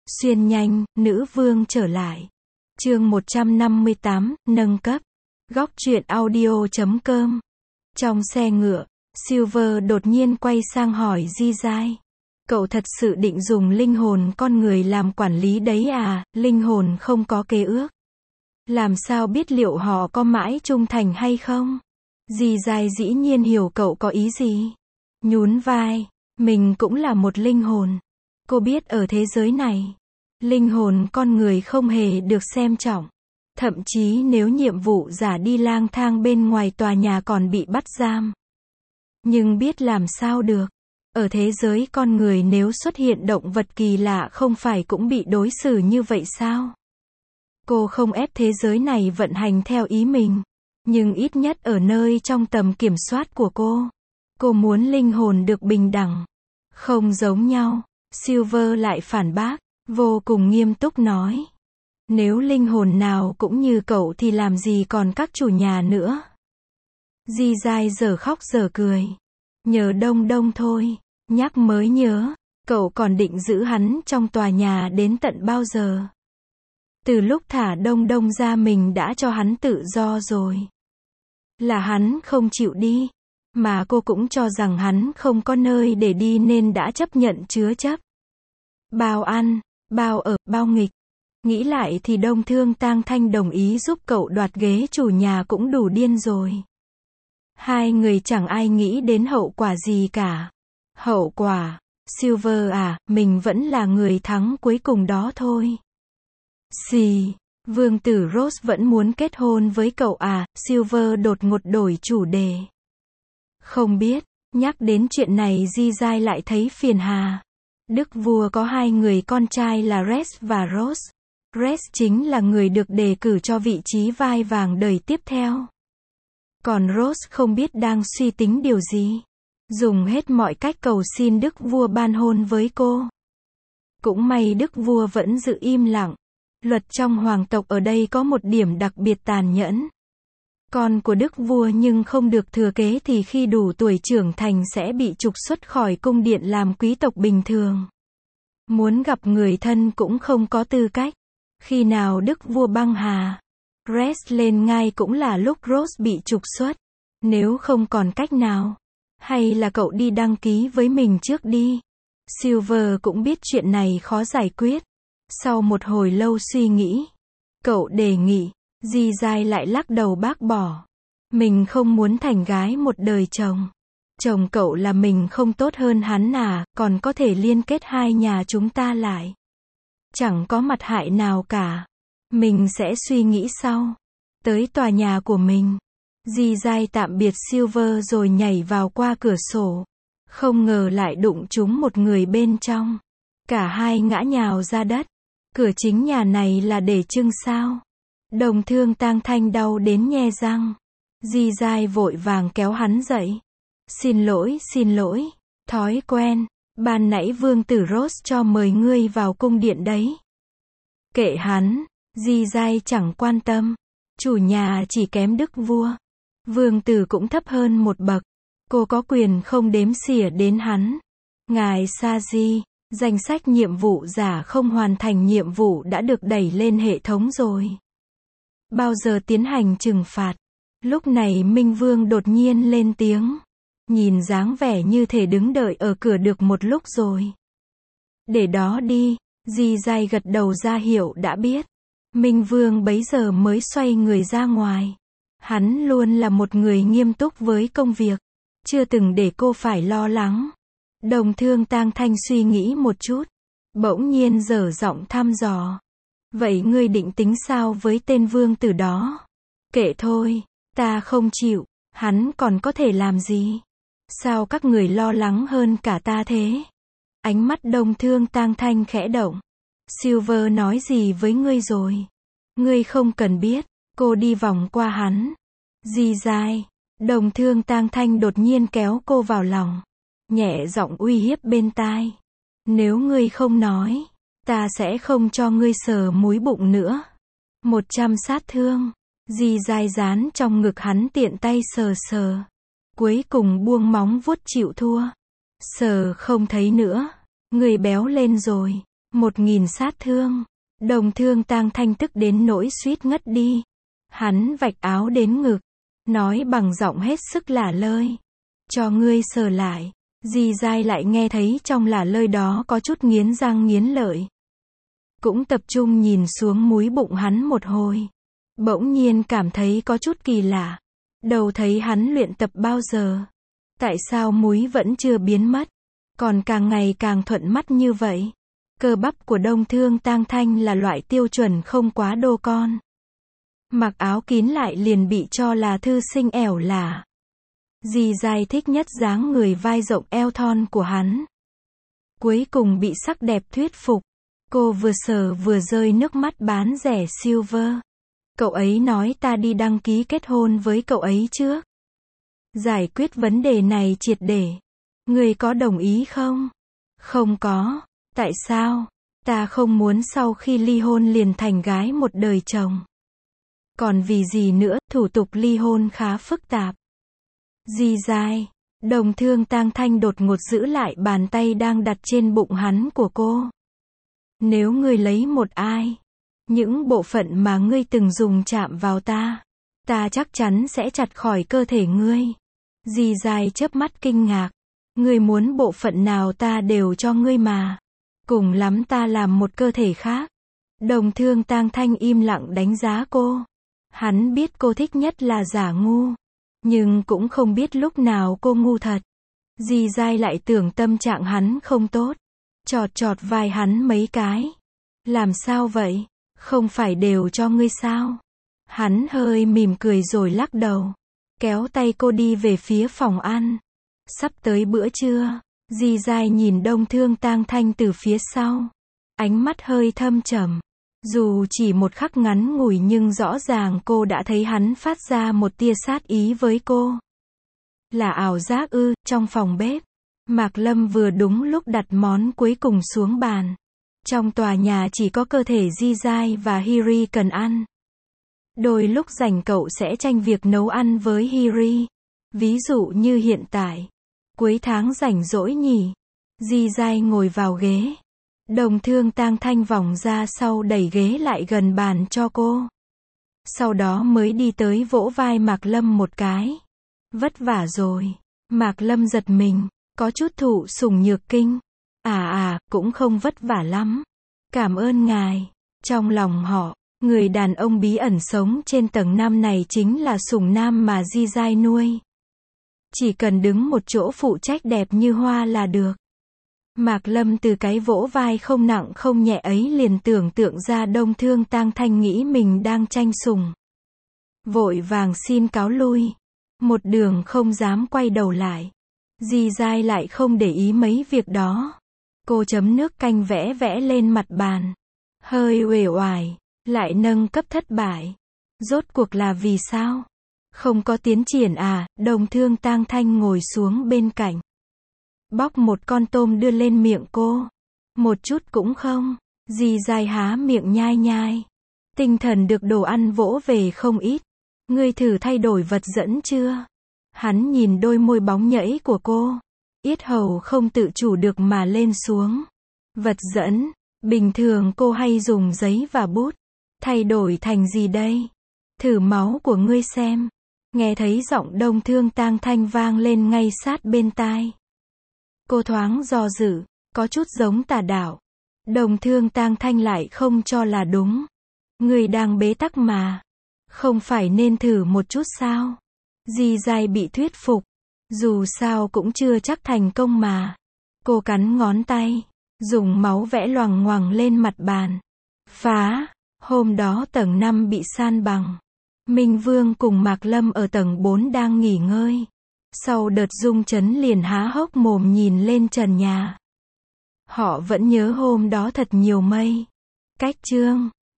Xuyên nhanh, nữ vương trở lại. Chương 158, nâng cấp. Góc truyện audio.com. Trong xe ngựa, Silver đột nhiên quay sang hỏi Di Giai. Cậu thật sự định dùng linh hồn con người làm quản lý đấy à? Linh hồn không có kế ước. Làm sao biết liệu họ có mãi trung thành hay không? Di Giai dĩ nhiên hiểu cậu có ý gì. Nhún vai, mình cũng là một linh hồn. Cô biết ở thế giới này, linh hồn con người không hề được xem trọng. Thậm chí nếu nhiệm vụ giả đi lang thang bên ngoài tòa nhà còn bị bắt giam. Nhưng biết làm sao được. Ở thế giới con người nếu xuất hiện động vật kỳ lạ không phải cũng bị đối xử như vậy sao? Cô không ép thế giới này vận hành theo ý mình. Nhưng ít nhất ở nơi trong tầm kiểm soát của cô. Cô muốn linh hồn được bình đẳng. Không giống nhau. Silver lại phản bác. Vô cùng nghiêm túc nói. Nếu linh hồn nào cũng như cậu thì làm gì còn các chủ nhà nữa. Di Giai giờ khóc giờ cười. Nhờ Đông Đông thôi. Nhắc mới nhớ. Cậu còn định giữ hắn trong tòa nhà đến tận bao giờ? Từ lúc thả Đông Đông ra mình đã cho hắn tự do rồi. Là hắn không chịu đi. Mà cô cũng cho rằng hắn không có nơi để đi nên đã chấp nhận chứa chấp. Bao ăn, bao ở, bao nghịch. Nghĩ lại thì Đông Thương Tang Thanh đồng ý giúp cậu đoạt ghế chủ nhà cũng đủ điên rồi. Hai người chẳng ai nghĩ đến hậu quả gì cả. Hậu quả, Silver à, mình vẫn là người thắng cuối cùng đó thôi. Xì, vương tử Rose vẫn muốn kết hôn với cậu à? Silver đột ngột đổi chủ đề. Không biết, nhắc đến chuyện này Di Giai lại thấy phiền hà. Đức vua có hai người con trai là Rex và Rose. Rex chính là người được đề cử cho vị trí vai vàng đời tiếp theo. Còn Rose không biết đang suy tính điều gì. Dùng hết mọi cách cầu xin đức vua ban hôn với cô. Cũng may đức vua vẫn giữ im lặng. Luật trong hoàng tộc ở đây có một điểm đặc biệt tàn nhẫn. Con của đức vua nhưng không được thừa kế thì khi đủ tuổi trưởng thành sẽ bị trục xuất khỏi cung điện làm quý tộc bình thường. Muốn gặp người thân cũng không có tư cách. Khi nào đức vua băng hà, Rex lên ngai cũng là lúc Rose bị trục xuất. Nếu không còn cách nào, hay là cậu đi đăng ký với mình trước đi. Silver cũng biết chuyện này khó giải quyết. Sau một hồi lâu suy nghĩ, cậu đề nghị. Di Giai lại lắc đầu bác bỏ. Mình không muốn thành gái một đời chồng. Chồng cậu là mình không tốt hơn hắn à, còn có thể liên kết hai nhà chúng ta lại. Chẳng có mặt hại nào cả. Mình sẽ suy nghĩ sau. Tới tòa nhà của mình. Di Giai tạm biệt Silver rồi nhảy vào qua cửa sổ. Không ngờ lại đụng trúng một người bên trong. Cả hai ngã nhào ra đất. Cửa chính nhà này là để trưng sao? Đồng Thương Tang Thanh đau đến nhe răng. Di Giai vội vàng kéo hắn dậy. Xin lỗi. Thói quen. Ban nãy vương tử Rose cho mời ngươi vào cung điện đấy. Kệ hắn. Di Giai chẳng quan tâm. Chủ nhà chỉ kém đức vua. Vương tử cũng thấp hơn một bậc. Cô có quyền không đếm xỉa đến hắn. Ngài Sa-di, danh sách nhiệm vụ giả không hoàn thành nhiệm vụ đã được đẩy lên hệ thống rồi. Bao giờ tiến hành trừng phạt? Lúc này Minh Vương đột nhiên lên tiếng. Nhìn dáng vẻ như thể đứng đợi ở cửa được một lúc rồi. Để đó đi. Di Giai gật đầu ra hiệu đã biết. Minh Vương bấy giờ mới xoay người ra ngoài. Hắn luôn là một người nghiêm túc với công việc. Chưa từng để cô phải lo lắng. Đồng Thương Tang Thanh suy nghĩ một chút. Bỗng nhiên dở giọng thăm dò. Vậy ngươi định tính sao với tên vương tử đó? Kệ thôi, ta không chịu, hắn còn có thể làm gì? Sao các người lo lắng hơn cả ta thế? Ánh mắt Đồng Thương Tang Thanh khẽ động. Silver nói gì với ngươi rồi? Ngươi không cần biết, cô đi vòng qua hắn. Di Giai, Đồng Thương Tang Thanh đột nhiên kéo cô vào lòng. Nhẹ giọng uy hiếp bên tai. Nếu ngươi không nói, ta sẽ không cho ngươi sờ múi bụng nữa. 100 sát thương. Di Giai dán trong ngực hắn tiện tay sờ sờ. Cuối cùng buông móng vuốt chịu thua. Sờ không thấy nữa. Người béo lên rồi. 1.000 sát thương. Đồng Thương Tang Thanh tức đến nỗi suýt ngất đi. Hắn vạch áo đến ngực, nói bằng giọng hết sức lả lơi. Cho ngươi sờ lại. Di Dai lại nghe thấy trong lả lơi đó có chút nghiến răng nghiến lợi. Cũng tập trung nhìn xuống múi bụng hắn một hồi. Bỗng nhiên cảm thấy có chút kỳ lạ. Đầu thấy hắn luyện tập bao giờ. Tại sao múi vẫn chưa biến mất, còn càng ngày càng thuận mắt như vậy? Cơ bắp của Đông Thương Tang Thanh là loại tiêu chuẩn không quá đô con. Mặc áo kín lại liền bị cho là thư sinh ẻo lả. Di Dai thích nhất dáng người vai rộng eo thon của hắn. Cuối cùng bị sắc đẹp thuyết phục. Cô vừa sờ vừa rơi nước mắt bán rẻ Silver. Cậu ấy nói ta đi đăng ký kết hôn với cậu ấy trước. Giải quyết vấn đề này triệt để. Người có đồng ý không? Không có. Tại sao? Ta không muốn sau khi ly hôn liền thành gái một đời chồng. Còn vì gì nữa, thủ tục ly hôn khá phức tạp. Di Dai. Đồng Thương Tang Thanh đột ngột giữ lại bàn tay đang đặt trên bụng hắn của cô. Nếu ngươi lấy một ai, những bộ phận mà ngươi từng dùng chạm vào ta chắc chắn sẽ chặt khỏi cơ thể ngươi. Di Dai chớp mắt kinh ngạc. Ngươi muốn bộ phận nào ta đều cho ngươi mà. Cùng lắm ta làm một cơ thể khác. Đồng Thương Tang Thanh im lặng đánh giá cô. Hắn biết cô thích nhất là giả ngu. Nhưng cũng không biết lúc nào cô ngu thật. Di Dai lại tưởng tâm trạng hắn không tốt. Chọt chọt vai hắn mấy cái. Làm sao vậy? Không phải đều cho ngươi sao? Hắn hơi mỉm cười rồi lắc đầu. Kéo tay cô đi về phía phòng ăn. Sắp tới bữa trưa. Di Dai nhìn Đông Thương Tang Thanh từ phía sau. Ánh mắt hơi thâm trầm. Dù chỉ một khắc ngắn ngủi nhưng rõ ràng cô đã thấy hắn phát ra một tia sát ý với cô. Là ảo giác ư? Trong phòng bếp, Mạc Lâm vừa đúng lúc đặt món cuối cùng xuống bàn. Trong tòa nhà chỉ có cơ thể Di Dai và Hiri cần ăn. Đôi lúc rảnh cậu sẽ tranh việc nấu ăn với Hiri. Ví dụ như hiện tại. Cuối tháng rảnh rỗi nhỉ. Di Dai ngồi vào ghế. Đồng Thương Tang Thanh vòng ra sau đẩy ghế lại gần bàn cho cô. Sau đó mới đi tới vỗ vai Mạc Lâm một cái. Vất vả rồi. Mạc Lâm giật mình, có chút thụ sủng nhược kinh. Cũng không vất vả lắm. Cảm ơn ngài. Trong lòng họ, người đàn ông bí ẩn sống trên tầng 5 này chính là sủng nam mà Di Dai nuôi. Chỉ cần đứng một chỗ phụ trách đẹp như hoa là được. Mạc Lâm từ cái vỗ vai không nặng không nhẹ ấy liền tưởng tượng ra Đông Thương Tang Thanh nghĩ mình đang tranh sủng. Vội vàng xin cáo lui. Một đường không dám quay đầu lại. Di Dai lại không để ý mấy việc đó. Cô chấm nước canh vẽ vẽ lên mặt bàn. Hơi uể oải. Lại nâng cấp thất bại. Rốt cuộc là vì sao? Không có tiến triển à? Đồng Thương Tang Thanh ngồi xuống bên cạnh. Bóc một con tôm đưa lên miệng cô. Một chút cũng không. Di Dai há miệng nhai nhai. Tinh thần được đồ ăn vỗ về không ít. Ngươi thử thay đổi vật dẫn chưa? Hắn nhìn đôi môi bóng nhẫy của cô. Yết hầu không tự chủ được mà lên xuống. Vật dẫn. Bình thường cô hay dùng giấy và bút. Thay đổi thành gì đây? Thử máu của ngươi xem. Nghe thấy giọng Đông Thương Tang Thanh vang lên ngay sát bên tai. Cô thoáng do dự, có chút giống tà đạo. Đồng Thương Tang Thanh lại không cho là đúng. Người đang bế tắc mà. Không phải nên thử một chút sao? Di Dai bị thuyết phục. Dù sao cũng chưa chắc thành công mà. Cô cắn ngón tay. Dùng máu vẽ loằng ngoằng lên mặt bàn. Phá. Hôm đó tầng 5 bị san bằng. Minh Vương cùng Mạc Lâm ở tầng 4 đang nghỉ ngơi. Sau đợt rung chấn liền há hốc mồm nhìn lên trần nhà. Họ vẫn nhớ hôm đó thật nhiều mây. Cách chương